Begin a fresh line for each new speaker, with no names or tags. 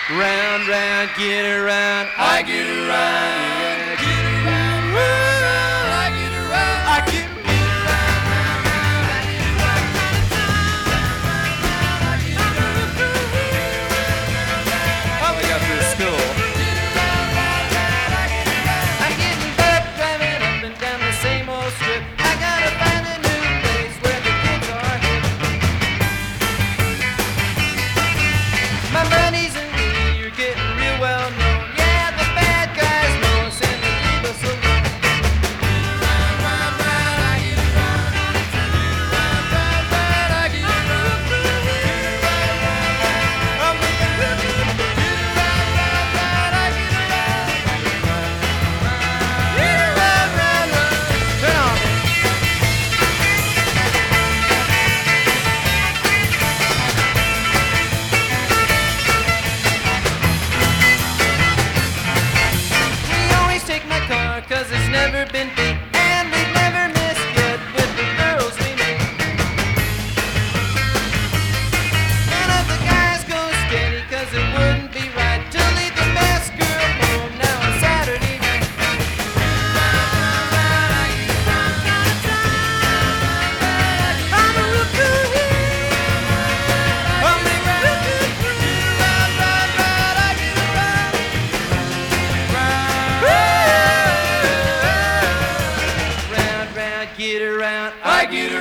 Round, round, get around.
I get around. Get around, round, round. I get around.
I get how we got through school.
I'm getting back, driving up and down the same old strip. I gotta find a new place where the kids are hip. My buddies and me are getting real well known. Yeah, the bad guys know us and they leave us alone. Round, round, round, I get around. Round, round, round, I get around. I'm making round, round, round, I get around. Round, round, round. Turn on. We always take my car 'cause it's never been beat. And we've never missed yet with the girls we meet. None of the guys go steady 'cause it wouldn't be right to leave the best girl home now on Saturday night. I'm a rookie. I'm a rookie. Round, round, round, I get around. Round, round, get around. I get around.